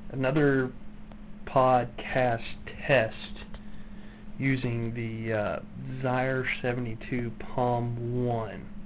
another podcast test using the Zyre 72 Palm 1.